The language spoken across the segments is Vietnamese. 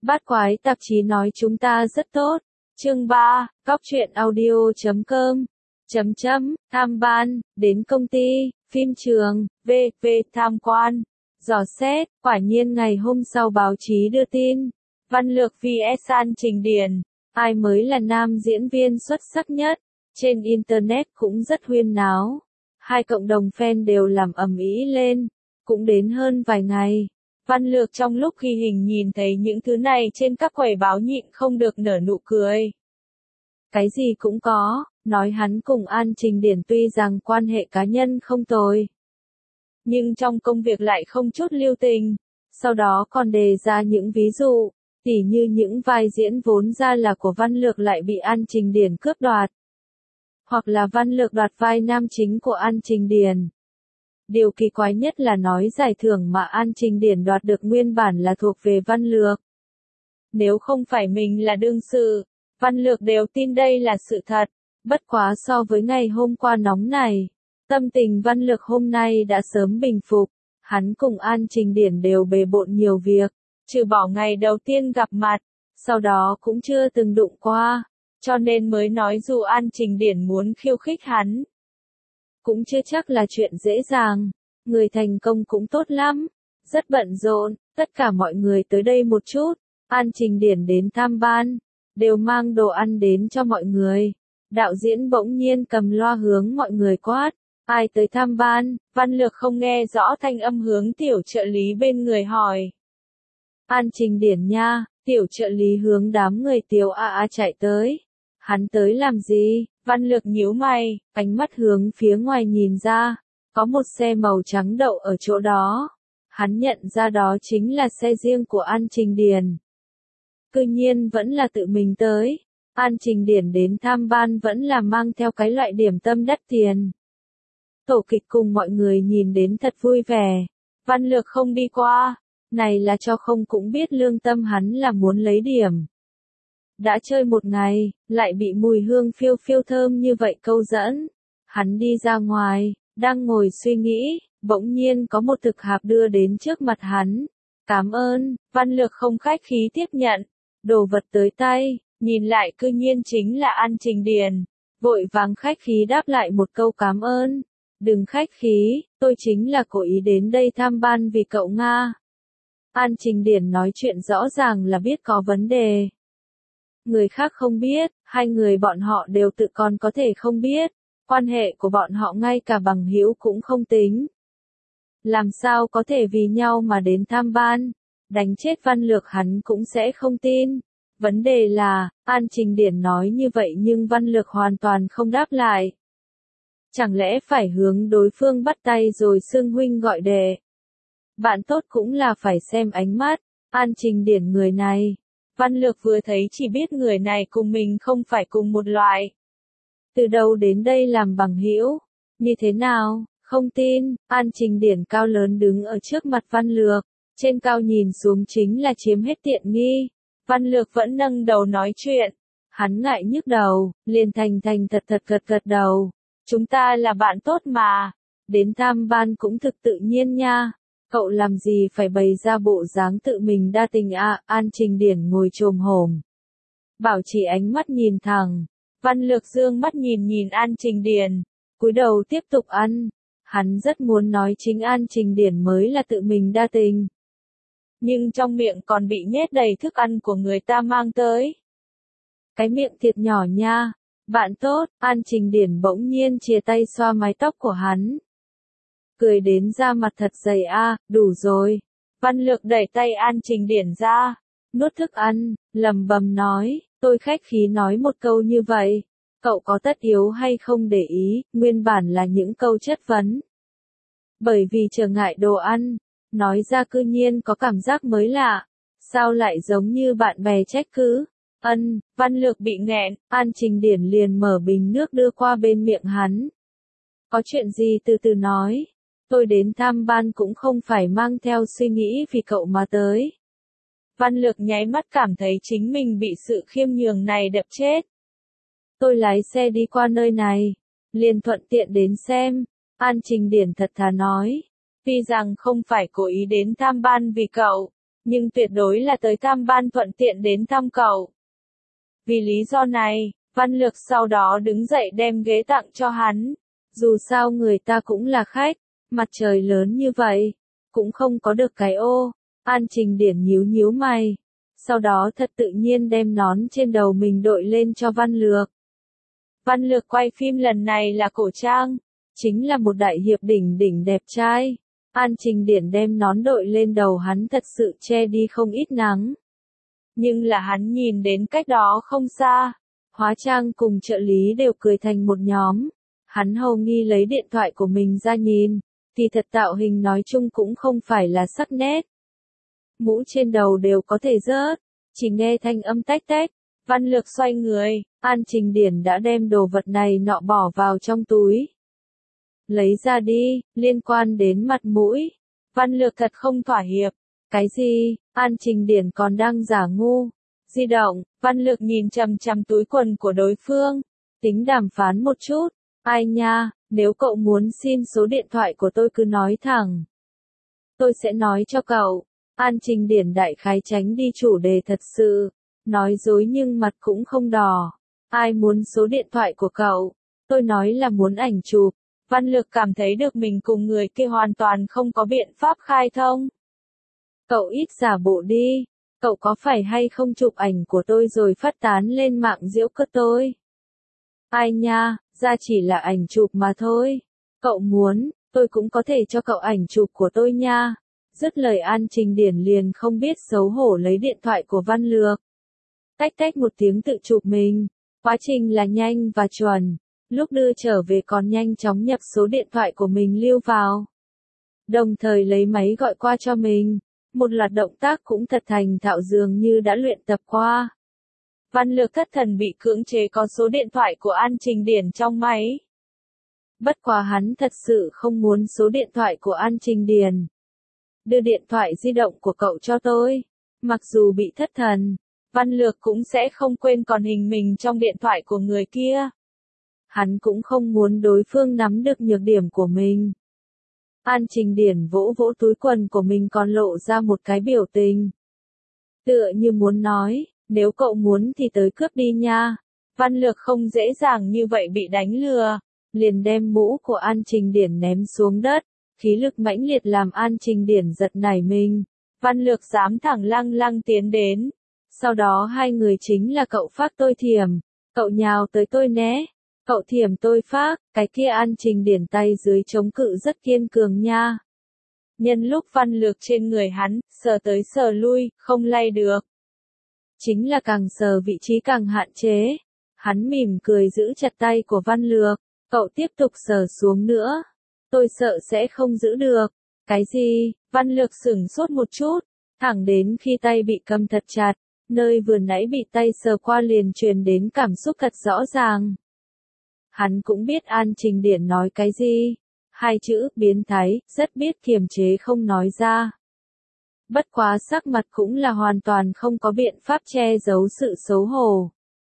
Bát Quái tạp chí nói chúng ta rất tốt. Chương 3, cóc-truyện-audio.com. Tham ban, đến công ty, phim trường, tham quan, dò xét, quả nhiên ngày hôm sau báo chí đưa tin. Văn Lược vs An Trình Điển, ai mới là nam diễn viên xuất sắc nhất? Trên Internet cũng rất huyên náo. Hai cộng đồng fan đều làm ầm ĩ lên. Cũng đến hơn vài ngày. Văn Lược trong lúc ghi hình nhìn thấy những thứ này trên các quầy báo nhịn không được nở nụ cười. Cái gì cũng có, nói hắn cùng An Trình Điển tuy rằng quan hệ cá nhân không tồi. Nhưng trong công việc lại không chút lưu tình. Sau đó còn đề ra những ví dụ, tỉ như những vai diễn vốn ra là của Văn Lược lại bị An Trình Điển cướp đoạt. Hoặc là Văn Lược đoạt vai nam chính của An Trình Điển. Điều kỳ quái nhất là nói giải thưởng mà An Trình Điển đoạt được nguyên bản là thuộc về Văn Lược. Nếu không phải mình là đương sự, Văn Lược đều tin đây là sự thật. Bất quá so với ngày hôm qua nóng này, tâm tình Văn Lược hôm nay đã sớm bình phục. Hắn cùng An Trình Điển đều bề bộn nhiều việc, trừ bỏ ngày đầu tiên gặp mặt, sau đó cũng chưa từng đụng qua, cho nên mới nói dù An Trình Điển muốn khiêu khích hắn, cũng chưa chắc là chuyện dễ dàng. Người thành công cũng tốt lắm, rất bận rộn, tất cả mọi người tới đây một chút. An Trình Điển đến tham ban, đều mang đồ ăn đến cho mọi người. Đạo diễn bỗng nhiên cầm loa hướng mọi người quát, ai tới tham ban? Văn Lược không nghe rõ thanh âm hướng tiểu trợ lý bên người hỏi. An Trình Điển nha. Tiểu trợ lý hướng đám người Tiếu A chạy tới. Hắn tới làm gì? Văn Lược nhíu mày, ánh mắt hướng phía ngoài nhìn ra, có một xe màu trắng đậu ở chỗ đó. Hắn nhận ra đó chính là xe riêng của An Trình Điển. Cư nhiên vẫn là tự mình tới. An Trình Điển đến tham ban vẫn là mang theo cái loại điểm tâm đắt tiền. Tổ kịch cùng mọi người nhìn đến thật vui vẻ. Văn Lược không đi qua, này là cho không cũng biết lương tâm hắn là muốn lấy điểm. Đã chơi một ngày, lại bị mùi hương phiêu phiêu thơm như vậy câu dẫn. Hắn đi ra ngoài, đang ngồi suy nghĩ, bỗng nhiên có một thực hạp đưa đến trước mặt hắn. Cảm ơn. Văn Lược không khách khí tiếp nhận. Đồ vật tới tay, nhìn lại cư nhiên chính là An Trình Điển. Vội vàng khách khí đáp lại một câu cảm ơn. Đừng khách khí, tôi chính là cố ý đến đây tham ban vì cậu Nga. An Trình Điển nói chuyện rõ ràng là biết có vấn đề. Người khác không biết, hai người bọn họ đều tự còn có thể không biết. Quan hệ của bọn họ ngay cả bằng hữu cũng không tính. Làm sao có thể vì nhau mà đến tham ban? Đánh chết Văn Lược hắn cũng sẽ không tin. Vấn đề là, An Trình Điển nói như vậy nhưng Văn Lược hoàn toàn không đáp lại. Chẳng lẽ phải hướng đối phương bắt tay rồi xưng huynh gọi đệ? Bạn tốt cũng là phải xem ánh mắt. An Trình Điển người này, Văn Lược vừa thấy chỉ biết người này cùng mình không phải cùng một loại. Từ đâu đến đây làm bằng hữu? Như thế nào? Không tin. An Trình Điển cao lớn đứng ở trước mặt Văn Lược, trên cao nhìn xuống chính là chiếm hết tiện nghi. Văn Lược vẫn nâng đầu nói chuyện. Hắn ngại nhức đầu, liền thành thật gật đầu. Chúng ta là bạn tốt mà. Đến tham ban cũng thực tự nhiên nha. Cậu làm gì phải bày ra bộ dáng tự mình đa tình à? An Trình Điển ngồi chồm hổm, bảo trì ánh mắt nhìn thẳng. Văn Lược dương mắt nhìn An Trình Điển, cúi đầu tiếp tục ăn. Hắn rất muốn nói chính An Trình Điển mới là tự mình đa tình. Nhưng trong miệng còn bị nhét đầy thức ăn của người ta mang tới. Cái miệng thiệt nhỏ nha. Bạn tốt. An Trình Điển bỗng nhiên chìa tay xoa mái tóc của hắn. Cười đến da mặt thật dày a, đủ rồi. Văn Lược đẩy tay An Trình Điển ra, nuốt thức ăn, lẩm bẩm nói, tôi khách khí nói một câu như vậy, cậu có tất yếu hay không để ý, nguyên bản là những câu chất vấn. Bởi vì trở ngại đồ ăn, nói ra cư nhiên có cảm giác mới lạ, sao lại giống như bạn bè trách cứ. Văn Lược bị nghẹn, An Trình Điển liền mở bình nước đưa qua bên miệng hắn. Có chuyện gì từ từ nói. Tôi đến tham ban cũng không phải mang theo suy nghĩ vì cậu mà tới. Văn Lược nháy mắt cảm thấy chính mình bị sự khiêm nhường này đập chết. Tôi lái xe đi qua nơi này, liền thuận tiện đến xem. An Trình Điển thật thà nói. Tuy rằng không phải cố ý đến tham ban vì cậu, nhưng tuyệt đối là tới Tam Ban thuận tiện đến thăm cậu. Vì lý do này, Văn Lược sau đó đứng dậy đem ghế tặng cho hắn. Dù sao người ta cũng là khách, mặt trời lớn như vậy, cũng không có được cái ô. An Trình Điển nhíu nhíu mày. Sau đó thật tự nhiên đem nón trên đầu mình đội lên cho Văn Lược. Văn Lược quay phim lần này là cổ trang, chính là một đại hiệp đỉnh đỉnh đẹp trai. An Trình Điển đem nón đội lên đầu hắn thật sự che đi không ít nắng. Nhưng là hắn nhìn đến cách đó không xa, hóa trang cùng trợ lý đều cười thành một nhóm. Hắn hầu nghi lấy điện thoại của mình ra nhìn, thì thật tạo hình nói chung cũng không phải là sắc nét. Mũ trên đầu đều có thể rớt, chỉ nghe thanh âm tách tách. Văn Lược xoay người, An Trình Điển đã đem đồ vật này nọ bỏ vào trong túi. Lấy ra đi, liên quan đến mặt mũi. Văn Lược thật không thỏa hiệp. Cái gì? An Trình Điển còn đang giả ngu. Di động, Văn Lược nhìn chằm chằm túi quần của đối phương, tính đàm phán một chút. Ai nha, nếu cậu muốn xin số điện thoại của tôi cứ nói thẳng. Tôi sẽ nói cho cậu. An Trình Điển đại khái tránh đi chủ đề thật sự. Nói dối nhưng mặt cũng không đỏ. Ai muốn số điện thoại của cậu? Tôi nói là muốn ảnh chụp. Văn Lược cảm thấy được mình cùng người kia hoàn toàn không có biện pháp khai thông. Cậu ít giả bộ đi. Cậu có phải hay không chụp ảnh của tôi rồi phát tán lên mạng giễu cợt tôi? Ai nha, ra chỉ là ảnh chụp mà thôi. Cậu muốn, tôi cũng có thể cho cậu ảnh chụp của tôi nha. Dứt lời An Trình Điển liền không biết xấu hổ lấy điện thoại của Văn Lược. Tách tách một tiếng tự chụp mình. Quá trình là nhanh và chuẩn. Lúc đưa trở về còn nhanh chóng nhập số điện thoại của mình lưu vào. Đồng thời lấy máy gọi qua cho mình. Một loạt động tác cũng thật thành thạo dường như đã luyện tập qua. Văn Lược thất thần bị cưỡng chế có số điện thoại của An Trình Điển trong máy. Bất quá hắn thật sự không muốn số điện thoại của An Trình Điển. Đưa điện thoại di động của cậu cho tôi. Mặc dù bị thất thần, Văn Lược cũng sẽ không quên còn hình mình trong điện thoại của người kia. Hắn cũng không muốn đối phương nắm được nhược điểm của mình. An Trình Điển vỗ vỗ túi quần của mình còn lộ ra một cái biểu tình. Tựa như muốn nói, nếu cậu muốn thì tới cướp đi nha. Văn Lược không dễ dàng như vậy bị đánh lừa. Liền đem mũ của An Trình Điển ném xuống đất. Khí lực mãnh liệt làm An Trình Điển giật nảy mình. Văn Lược dám thẳng lăng lăng tiến đến. Sau đó hai người chính là cậu phác tôi thiểm. Cậu nhào tới tôi né. Cậu thiểm tôi phác, cái kia An Trình Điển tay dưới chống cự rất kiên cường nha. Nhân lúc Văn Lược trên người hắn, sờ tới sờ lui, không lay được. Chính là càng sờ vị trí càng hạn chế. Hắn mỉm cười giữ chặt tay của Văn Lược, cậu tiếp tục sờ xuống nữa. Tôi sợ sẽ không giữ được. Cái gì? Văn Lược sửng sốt một chút, thẳng đến khi tay bị cầm thật chặt, nơi vừa nãy bị tay sờ qua liền truyền đến cảm xúc thật rõ ràng. Hắn cũng biết An Trình Điển nói cái gì. Hai chữ biến thái, rất biết kiềm chế không nói ra. Bất quá sắc mặt cũng là hoàn toàn không có biện pháp che giấu sự xấu hổ.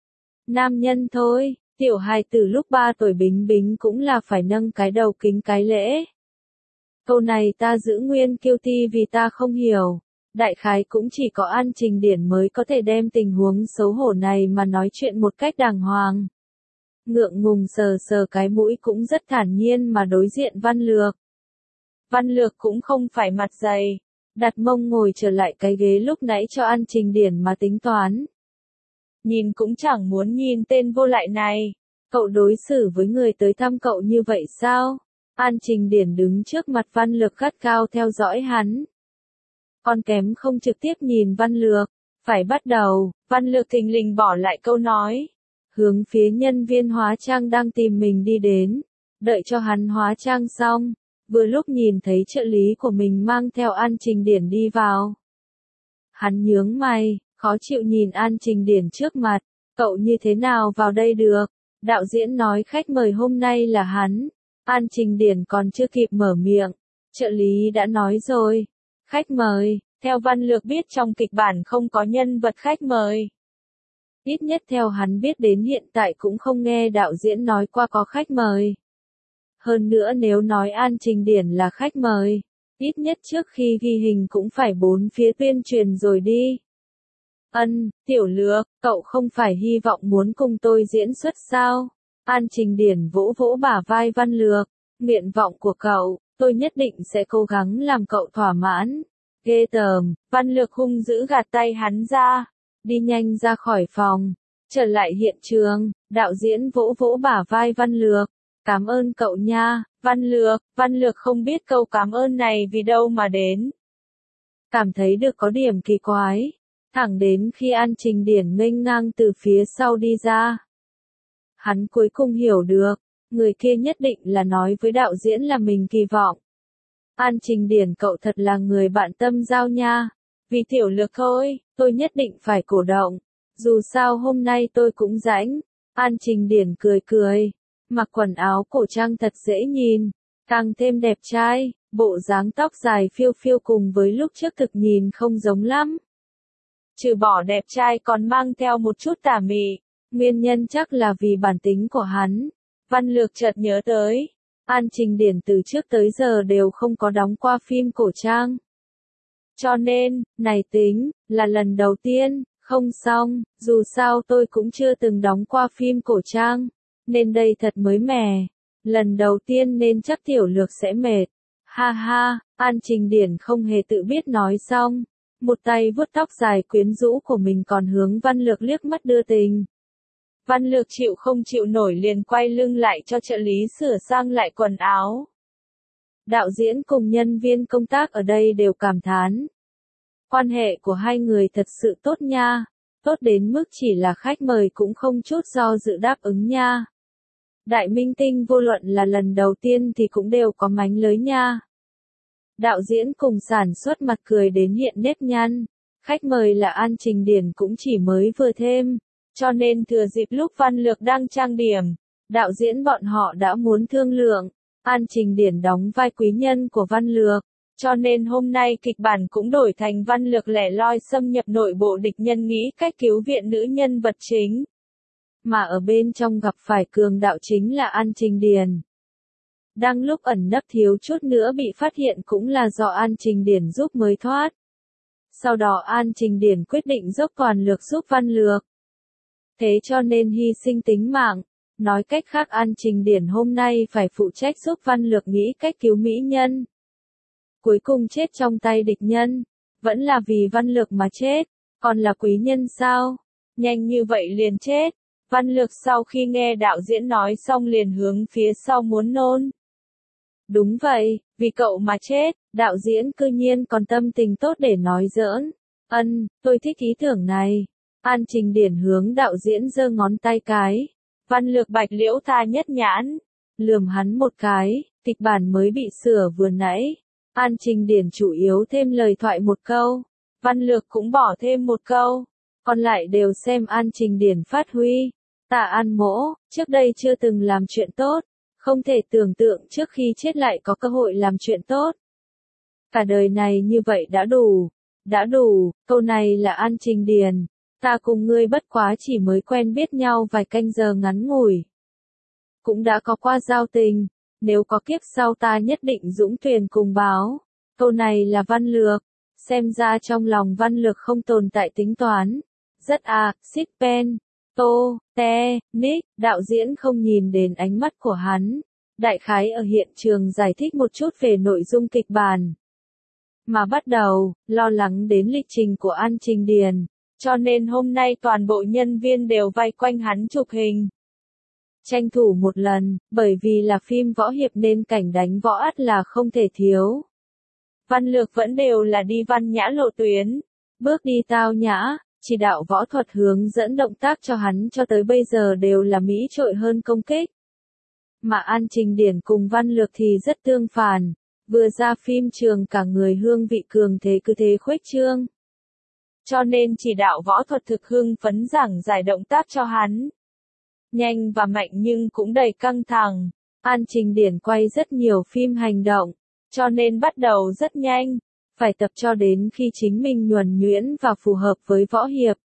Nam nhân thôi, tiểu hài từ lúc 3 tuổi Bính Bính cũng là phải nâng cái đầu kính cái lễ. Câu này ta giữ nguyên kiêu ti vì ta không hiểu. Đại khái cũng chỉ có An Trình Điển mới có thể đem tình huống xấu hổ này mà nói chuyện một cách đàng hoàng. Ngượng ngùng sờ sờ cái mũi cũng rất thản nhiên mà đối diện Văn Lược. Văn Lược cũng không phải mặt dày, đặt mông ngồi trở lại cái ghế lúc nãy cho An Trình Điển mà tính toán. Nhìn cũng chẳng muốn nhìn tên vô lại này. Cậu đối xử với người tới thăm cậu như vậy sao? An Trình Điển đứng trước mặt Văn Lược gắt gao theo dõi hắn. Còn kém không trực tiếp nhìn Văn Lược. Phải bắt đầu, Văn Lược thình lình bỏ lại câu nói. Hướng phía nhân viên hóa trang đang tìm mình đi đến. Đợi cho hắn hóa trang xong. Vừa lúc nhìn thấy trợ lý của mình mang theo An Trình Điển đi vào. Hắn nhướng mày, khó chịu nhìn An Trình Điển trước mặt. Cậu như thế nào vào đây được? Đạo diễn nói khách mời hôm nay là hắn. An Trình Điển còn chưa kịp mở miệng. Trợ lý đã nói rồi. Khách mời, theo Văn Lược biết trong kịch bản không có nhân vật khách mời. Ít nhất theo hắn biết đến hiện tại cũng không nghe đạo diễn nói qua có khách mời. Hơn nữa nếu nói An Trình Điển là khách mời, Ít nhất trước khi ghi hình cũng phải bốn phía tuyên truyền rồi đi. Tiểu Lược, cậu không phải hy vọng muốn cùng tôi diễn xuất sao? An Trình Điển vỗ vỗ bả vai Văn Lược. Nguyện vọng của cậu, tôi nhất định sẽ cố gắng làm cậu thỏa mãn. Ghê tởm, Văn Lược hung dữ gạt tay hắn ra. Đi nhanh ra khỏi phòng. Trở lại hiện trường, đạo diễn vỗ vỗ bả vai Văn Lược. Cảm ơn cậu nha, Văn Lược không biết câu cảm ơn này vì đâu mà đến. Cảm thấy được có điểm kỳ quái. Thẳng đến khi An Trình Điển nghênh ngang từ phía sau đi ra. Hắn cuối cùng hiểu được, người kia nhất định là nói với đạo diễn là mình kỳ vọng. An Trình Điển cậu thật là người bạn tâm giao nha. Vì Tiểu Lược thôi, tôi nhất định phải cổ động. Dù sao hôm nay tôi cũng rãnh. An Trình Điển cười cười. Mặc quần áo cổ trang thật dễ nhìn. Càng thêm đẹp trai, bộ dáng tóc dài phiêu phiêu cùng với lúc trước thực nhìn không giống lắm. Trừ bỏ đẹp trai còn mang theo một chút tà mị. Nguyên nhân chắc là vì bản tính của hắn. Văn Lược chợt nhớ tới. An Trình Điển từ trước tới giờ đều không có đóng qua phim cổ trang. Cho nên, này tính, là lần đầu tiên, không xong, dù sao tôi cũng chưa từng đóng qua phim cổ trang. Nên đây thật mới mẻ. Lần đầu tiên nên chắc Tiểu Lược sẽ mệt. Ha ha, An Trình Điển không hề tự biết nói xong. Một tay vuốt tóc dài quyến rũ của mình còn hướng Văn Lược liếc mắt đưa tình. Văn Lược chịu không chịu nổi liền quay lưng lại cho trợ lý sửa sang lại quần áo. Đạo diễn cùng nhân viên công tác ở đây đều cảm thán. Quan hệ của hai người thật sự tốt nha. Tốt đến mức chỉ là khách mời cũng không chút do dự đáp ứng nha. Đại minh tinh vô luận là lần đầu tiên thì cũng đều có mánh lới nha. Đạo diễn cùng sản xuất mặt cười đến hiện nếp nhăn. Khách mời là An Trình Điển cũng chỉ mới vừa thêm. Cho nên thừa dịp lúc Văn Lược đang trang điểm, đạo diễn bọn họ đã muốn thương lượng. An Trình Điển đóng vai quý nhân của Văn Lược. Cho nên hôm nay kịch bản cũng đổi thành Văn Lược lẻ loi xâm nhập nội bộ địch nhân nghĩ cách cứu viện nữ nhân vật chính. Mà ở bên trong gặp phải cường đạo chính là An Trình Điển. Đang lúc ẩn nấp thiếu chút nữa bị phát hiện cũng là do An Trình Điển giúp mới thoát. Sau đó An Trình Điển quyết định dốc toàn lực giúp Văn Lược. Thế cho nên hy sinh tính mạng. Nói cách khác An Trình Điển hôm nay phải phụ trách giúp Văn Lược nghĩ cách cứu mỹ nhân. Cuối cùng chết trong tay địch nhân. Vẫn là vì Văn Lược mà chết. Còn là quý nhân sao? Nhanh như vậy liền chết. Văn Lược sau khi nghe đạo diễn nói xong liền hướng phía sau muốn nôn. Đúng vậy, vì cậu mà chết, đạo diễn cư nhiên còn tâm tình tốt để nói giỡn. Tôi thích ý tưởng này. An Trình Điển hướng đạo diễn giơ ngón tay cái. Văn Lược bạch liễu tha nhất nhãn. Lườm hắn một cái, kịch bản mới bị sửa vừa nãy. An Trình Điển chủ yếu thêm lời thoại một câu. Văn Lược cũng bỏ thêm một câu. Còn lại đều xem An Trình Điển phát huy. Tạ An Mỗ, trước đây chưa từng làm chuyện tốt. Không thể tưởng tượng trước khi chết lại có cơ hội làm chuyện tốt. Cả đời này như vậy đã đủ. Đã đủ, câu này là An Trình Điển. Ta cùng ngươi bất quá chỉ mới quen biết nhau vài canh giờ ngắn ngủi. Cũng đã có qua giao tình. Nếu có kiếp sau ta nhất định dũng thuyền cùng báo. Câu này là Văn Lược. Xem ra trong lòng Văn Lược không tồn tại tính toán. Rất xích pen. Tô, te, nick, đạo diễn không nhìn đến ánh mắt của hắn. Đại khái ở hiện trường giải thích một chút về nội dung kịch bản. Mà bắt đầu, lo lắng đến lịch trình của An Trình Điển. Cho nên hôm nay toàn bộ nhân viên đều vây quanh hắn chụp hình. Tranh thủ một lần, bởi vì là phim võ hiệp nên cảnh đánh võ ắt là không thể thiếu. Văn Lược vẫn đều là đi văn nhã lộ tuyến. Bước đi tao nhã. Chỉ đạo võ thuật hướng dẫn động tác cho hắn cho tới bây giờ đều là mỹ trội hơn công kích. Mà An Trình Điển cùng Văn Lược thì rất tương phản. Vừa ra phim trường cả người hương vị cường thế cứ thế khuếch trương. Cho nên chỉ đạo võ thuật thực hưng phấn giảng giải động tác cho hắn. Nhanh và mạnh nhưng cũng đầy căng thẳng. An Trình Điển quay rất nhiều phim hành động. Cho nên bắt đầu rất nhanh. Phải tập cho đến khi chính mình nhuần nhuyễn và phù hợp với võ hiệp.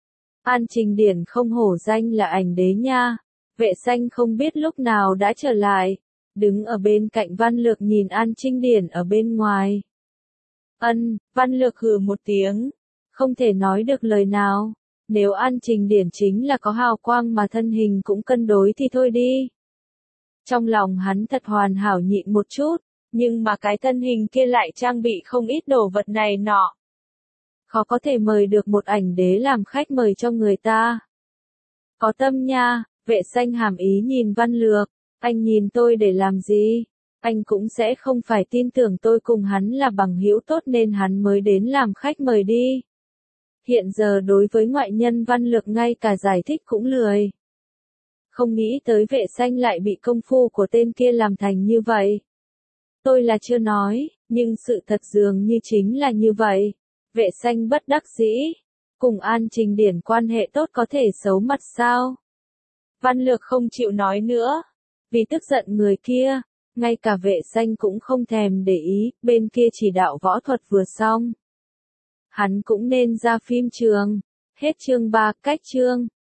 An Trình Điển không hổ danh là ảnh đế nha. Vệ xanh không biết lúc nào đã trở lại. đứng ở bên cạnh Văn Lược nhìn An Trinh Điển ở bên ngoài. Văn Lược hừ một tiếng, không thể nói được lời nào. Nếu An Trình Điển chính là có hào quang mà thân hình cũng cân đối thì thôi đi. Trong lòng hắn thật hoàn hảo nhịn một chút, nhưng mà cái thân hình kia lại trang bị không ít đồ vật này nọ. Khó có thể mời được một ảnh đế làm khách mời cho người ta. Có tâm nha, Vệ Xanh hàm ý nhìn Văn Lược, anh nhìn tôi để làm gì? Anh cũng sẽ không phải tin tưởng tôi cùng hắn là bằng hữu tốt nên hắn mới đến làm khách mời đi. Hiện giờ đối với ngoại nhân Văn Lược ngay cả giải thích cũng lười. Không nghĩ tới Vệ Xanh lại bị công phu của tên kia làm thành như vậy. Tôi là chưa nói, nhưng sự thật dường như chính là như vậy. Vệ Xanh bất đắc dĩ. Cùng An Trình Điển quan hệ tốt có thể xấu mặt sao? Văn Lược không chịu nói nữa. Vì tức giận người kia, ngay cả Vệ Xanh cũng không thèm để ý, bên kia chỉ đạo võ thuật vừa xong. Hắn cũng nên ra phim trường. Hết chương 3, cách chương.